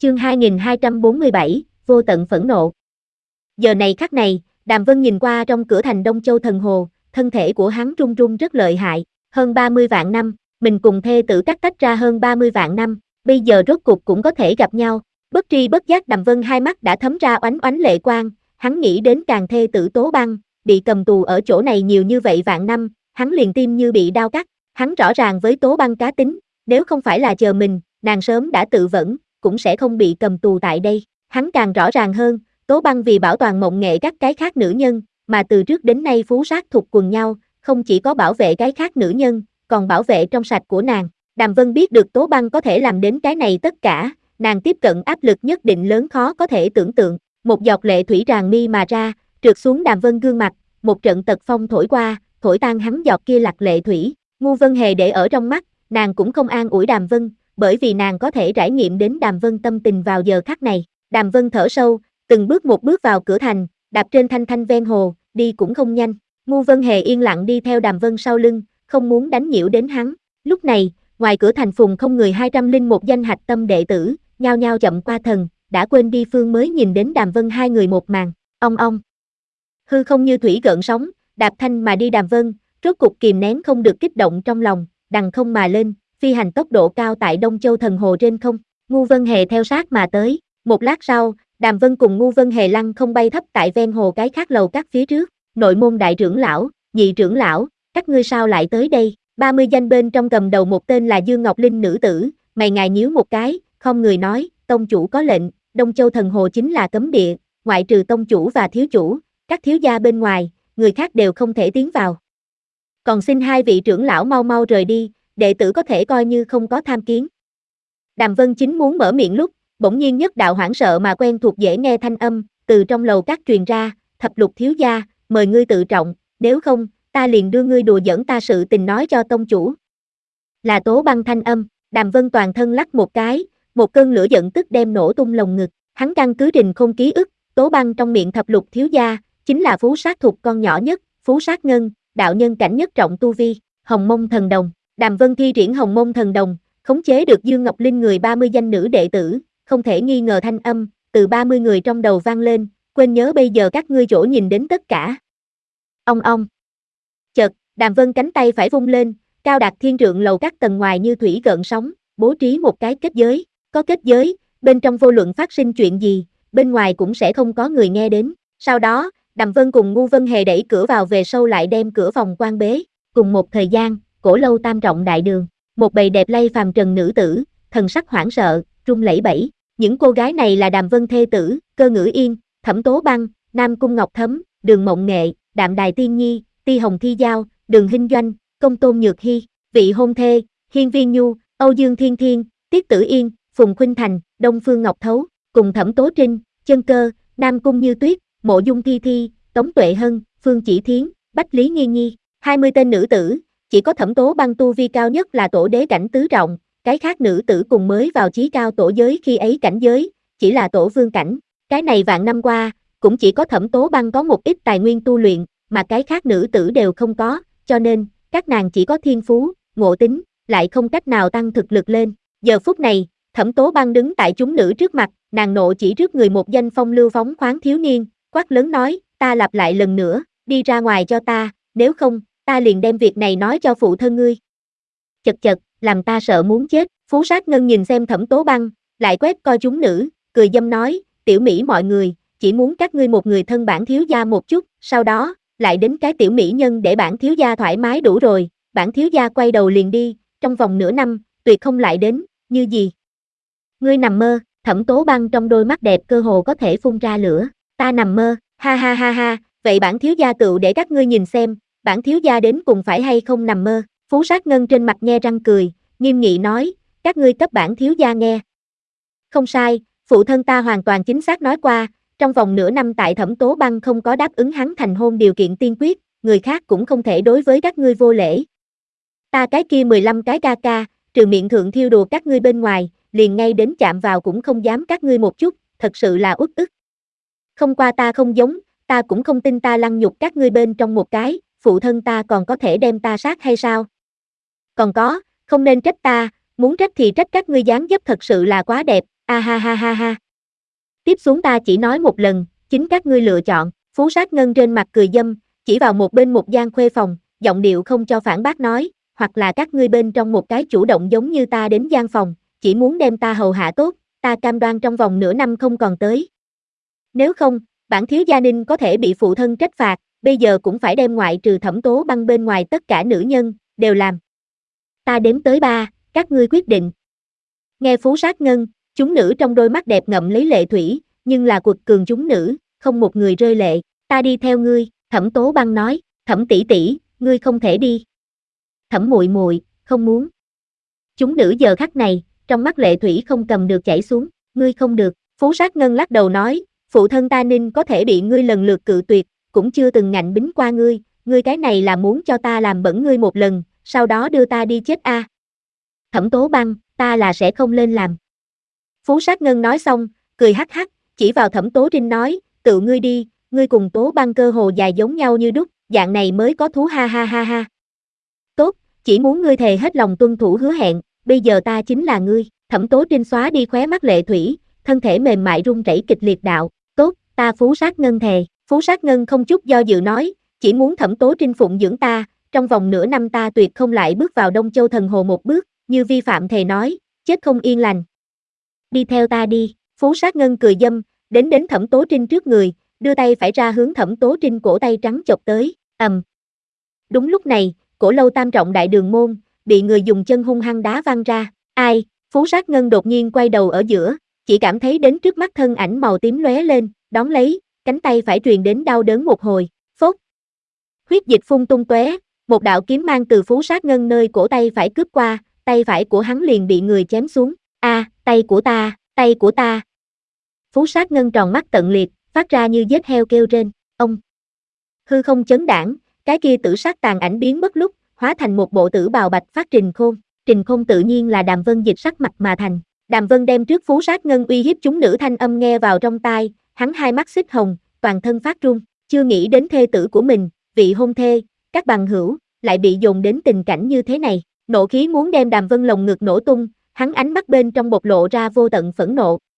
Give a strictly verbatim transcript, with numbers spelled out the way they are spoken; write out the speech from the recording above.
Chương hai nghìn hai trăm bốn mươi bảy, vô tận phẫn nộ. Giờ này khắc này, Đàm Vân nhìn qua trong cửa thành Đông Châu Thần Hồ, thân thể của hắn run run rất lợi hại, hơn ba mươi vạn năm, mình cùng thê tử cắt tách ra hơn ba mươi vạn năm, bây giờ rốt cục cũng có thể gặp nhau. Bất tri bất giác Đàm Vân hai mắt đã thấm ra oánh oánh lệ quang, hắn nghĩ đến càng thê tử Tố Băng, bị cầm tù ở chỗ này nhiều như vậy vạn năm, hắn liền tim như bị đao cắt, hắn rõ ràng với Tố Băng cá tính, nếu không phải là chờ mình, nàng sớm đã tự vẫn, cũng sẽ không bị cầm tù tại đây. Hắn càng rõ ràng hơn, Tố Băng vì bảo toàn mộng nghệ các cái khác nữ nhân, mà từ trước đến nay phú sát thuộc quần nhau, không chỉ có bảo vệ cái khác nữ nhân, còn bảo vệ trong sạch của nàng. Đàm Vân biết được Tố Băng có thể làm đến cái này tất cả, nàng tiếp cận áp lực nhất định lớn khó có thể tưởng tượng. Một giọt lệ thủy tràn mi mà ra, trượt xuống Đàm Vân gương mặt, một trận tật phong thổi qua, thổi tan hắn giọt kia lạc lệ thủy. Ngu Vân Hề để ở trong mắt, nàng cũng không an ủi Đàm Vân, bởi vì nàng có thể trải nghiệm đến Đàm Vân tâm tình vào giờ khắc này. Đàm Vân thở sâu, từng bước một bước vào cửa thành, đạp trên thanh thanh ven hồ, đi cũng không nhanh. Ngu Vân Hề yên lặng đi theo Đàm Vân sau lưng, không muốn đánh nhiễu đến hắn. Lúc này, ngoài cửa thành phùng không người hai trăm lẻ một danh hạch tâm đệ tử, nhao nhao chậm qua thần, đã quên đi phương mới nhìn đến Đàm Vân hai người một màn. Ong ong. Hư không như thủy gợn sóng, đạp thanh mà đi Đàm Vân, rốt cục kìm nén không được kích động trong lòng, đằng không mà lên, phi hành tốc độ cao tại Đông Châu Thần Hồ trên không. Ngu Vân Hề theo sát mà tới. Một lát sau, Đàm Vân cùng Ngu Vân Hề lăng không bay thấp tại ven hồ cái khác lầu các phía trước. Nội môn đại trưởng lão, nhị trưởng lão, các ngươi sao lại tới đây? ba mươi danh bên trong cầm đầu một tên là Dương Ngọc Linh nữ tử, mày ngài nhíu một cái, không người nói, tông chủ có lệnh, Đông Châu Thần Hồ chính là cấm địa, ngoại trừ tông chủ và thiếu chủ, các thiếu gia bên ngoài, người khác đều không thể tiến vào. Còn xin hai vị trưởng lão mau mau rời đi, đệ tử có thể coi như không có tham kiến. Đàm Vân chính muốn mở miệng lúc, bỗng nhiên nhất đạo hoảng sợ mà quen thuộc dễ nghe thanh âm, từ trong lầu các truyền ra, Thập Lục thiếu gia, mời ngươi tự trọng, nếu không, ta liền đưa ngươi đùa giỡn ta sự tình nói cho tông chủ. Là Tố Băng thanh âm, Đàm Vân toàn thân lắc một cái, một cơn lửa giận tức đem nổ tung lồng ngực, hắn căn cứ trình không ký ức, Tố Băng trong miệng Thập Lục thiếu gia, chính là phú sát thuộc con nhỏ nhất, phú sát ngân, đạo nhân cảnh nhất trọng tu vi, Hồng Mông thần đồng. Đàm Vân thi triển Hồng Mông thần đồng, khống chế được Dương Ngọc Linh người ba mươi danh nữ đệ tử, không thể nghi ngờ thanh âm, từ ba mươi người trong đầu vang lên, quên nhớ bây giờ các ngươi chỗ nhìn đến tất cả. Ong ong. Chợt, Đàm Vân cánh tay phải vung lên, cao đạt thiên trượng lầu các tầng ngoài như thủy gợn sóng, bố trí một cái kết giới, có kết giới, bên trong vô luận phát sinh chuyện gì, bên ngoài cũng sẽ không có người nghe đến. Sau đó, Đàm Vân cùng Ngu Vân Hề đẩy cửa vào về sau lại đem cửa phòng quan bế, cùng một thời gian, cổ lâu tam trọng đại đường, một bầy đẹp lay phàm trần nữ tử, thần sắc hoảng sợ, run lẩy bẩy. Những cô gái này là Đàm Vân thê tử, Cơ Ngữ Yên, Thẩm Tố Băng, Nam Cung Ngọc Thấm, Đường Mộng Nghệ, Đạm Đài Tiên Nhi, Ti Hồng Thi Giao, Đường Hinh Doanh, Công Tôn Nhược Hy, vị hôn thê, Hiên Viên Nhu, Âu Dương Thiên Thiên, Tiết Tử Yên, Phùng Khuynh Thành, Đông Phương Ngọc Thấu, cùng Thẩm Tố Trinh, Chân Cơ, Nam Cung Như Tuyết, Mộ Dung Thi Thi, Tống Tuệ Hân, Phương Chỉ Thiến, Bách Lý Nghi Nhi, hai mươi tên nữ tử, chỉ có Thẩm Tố Băng tu vi cao nhất là tổ đế cảnh tứ trọng, cái khác nữ tử cùng mới vào chí cao tổ giới khi ấy cảnh giới, chỉ là tổ vương cảnh. Cái này vạn năm qua, cũng chỉ có Thẩm Tố Băng có một ít tài nguyên tu luyện, mà cái khác nữ tử đều không có, cho nên, các nàng chỉ có thiên phú, ngộ tính, lại không cách nào tăng thực lực lên. Giờ phút này, Thẩm Tố Băng đứng tại chúng nữ trước mặt, nàng nộ chỉ trước người một danh phong lưu phóng khoáng thiếu niên, quát lớn nói, ta lặp lại lần nữa, đi ra ngoài cho ta, nếu không, ta liền đem việc này nói cho phụ thân ngươi. Chật chật, làm ta sợ muốn chết. Phú Sát Ngân nhìn xem Thẩm Tố Băng, lại quét coi chúng nữ, cười dâm nói, tiểu mỹ mọi người, chỉ muốn các ngươi một người thân bản thiếu gia một chút, sau đó, lại đến cái tiểu mỹ nhân để bản thiếu gia thoải mái đủ rồi. Bản thiếu gia quay đầu liền đi, trong vòng nửa năm, tuyệt không lại đến, như gì? Ngươi nằm mơ. Thẩm Tố Băng trong đôi mắt đẹp cơ hồ có thể phun ra lửa, ta nằm mơ, ha ha ha ha, vậy bản thiếu gia tựu để các ngươi nhìn xem, bản thiếu gia đến cùng phải hay không nằm mơ. Phú Sát Ngân trên mặt nhe răng cười, nghiêm nghị nói, các ngươi cấp bản thiếu gia nghe. Không sai, phụ thân ta hoàn toàn chính xác nói qua, trong vòng nửa năm tại Thẩm Tố Băng không có đáp ứng hắn thành hôn điều kiện tiên quyết, người khác cũng không thể đối với các ngươi vô lễ. Ta cái kia mười lăm cái ca ca, trừ miệng thượng thiêu đùa các ngươi bên ngoài, liền ngay đến chạm vào cũng không dám các ngươi một chút, thật sự là uất ức. Không qua ta không giống, ta cũng không tin ta lăng nhục các ngươi bên trong một cái, phụ thân ta còn có thể đem ta sát hay sao? Còn có, không nên trách ta, muốn trách thì trách các ngươi dáng dấp thật sự là quá đẹp, a ha ha ha ha. Tiếp xuống ta chỉ nói một lần, chính các ngươi lựa chọn. Phú Sát Ngân trên mặt cười dâm, chỉ vào một bên một gian khuê phòng, giọng điệu không cho phản bác nói, hoặc là các ngươi bên trong một cái chủ động giống như ta đến gian phòng, chỉ muốn đem ta hầu hạ tốt, ta cam đoan trong vòng nửa năm không còn tới. Nếu không, bản thiếu gia Ninh có thể bị phụ thân trách phạt, bây giờ cũng phải đem ngoại trừ Thẩm Tố Băng bên ngoài tất cả nữ nhân, đều làm. Ta đếm tới ba, các ngươi quyết định. Nghe Phú Sát Ngân, chúng nữ trong đôi mắt đẹp ngậm lấy lệ thủy, nhưng là quật cường chúng nữ, không một người rơi lệ. Ta đi theo ngươi, Thẩm Tố Băng nói, Thẩm tỷ tỷ, ngươi không thể đi. Thẩm muội muội, không muốn. Chúng nữ giờ khắc này, trong mắt lệ thủy không cầm được chảy xuống, ngươi không được. Phú Sát Ngân lắc đầu nói, phụ thân ta Ninh có thể bị ngươi lần lượt cự tuyệt, cũng chưa từng ngạnh bính qua ngươi, ngươi cái này là muốn cho ta làm bẩn ngươi một lần, sau đó đưa ta đi chết a. À. Thẩm Tố Băng, ta là sẽ không lên làm. Phú Sát Ngân nói xong, cười hắc hắc, chỉ vào Thẩm Tố Trinh nói, tự ngươi đi, ngươi cùng Tố Băng cơ hồ dài giống nhau như đúc, dạng này mới có thú ha ha ha ha. Tốt, chỉ muốn ngươi thề hết lòng tuân thủ hứa hẹn, bây giờ ta chính là ngươi. Thẩm Tố Trinh xóa đi khóe mắt lệ thủy, thân thể mềm mại run rẩy kịch liệt đạo, tốt, ta Phú Sát Ngân thề. Phú Sát Ngân không chút do dự nói, chỉ muốn Thẩm Tố Trinh phụng dưỡng ta, trong vòng nửa năm ta tuyệt không lại bước vào Đông Châu Thần Hồ một bước, như vi phạm thề nói, chết không yên lành. Đi theo ta đi. Phú Sát Ngân cười dâm, đến đến Thẩm Tố Trinh trước người, đưa tay phải ra hướng Thẩm Tố Trinh cổ tay trắng chộp tới, ầm. Đúng lúc này, Cổ Lâu tam trọng đại đường môn, bị người dùng chân hung hăng đá văng ra, ai? Phú Sát Ngân đột nhiên quay đầu ở giữa, chỉ cảm thấy đến trước mắt thân ảnh màu tím lóe lên, đón lấy, cánh tay phải truyền đến đau đớn một hồi, phốt. Huyết dịch phun tung tóe, một đạo kiếm mang từ Phú Sát Ngân nơi cổ tay phải cướp qua, tay phải của hắn liền bị người chém xuống, a, à, tay của ta, tay của ta. Phú Sát Ngân tròn mắt tận liệt, phát ra như giết heo kêu rên, ông. Hư không chấn đãng, cái kia tử sát tàn ảnh biến mất lúc, hóa thành một bộ tử bào bạch phát Trình Khôn. Trình Khôn tự nhiên là Đàm Vân dịch sắc mặt mà thành. Đàm Vân đem trước Phú Sát Ngân uy hiếp chúng nữ thanh âm nghe vào trong tai, hắn hai mắt xích hồng, toàn thân phát run, chưa nghĩ đến thê tử của mình, vị hôn thê, các bằng hữu, lại bị dồn đến tình cảnh như thế này. Nộ khí muốn đem Đàm Vân lồng ngực nổ tung, hắn ánh mắt bên trong bộc lộ ra vô tận phẫn nộ.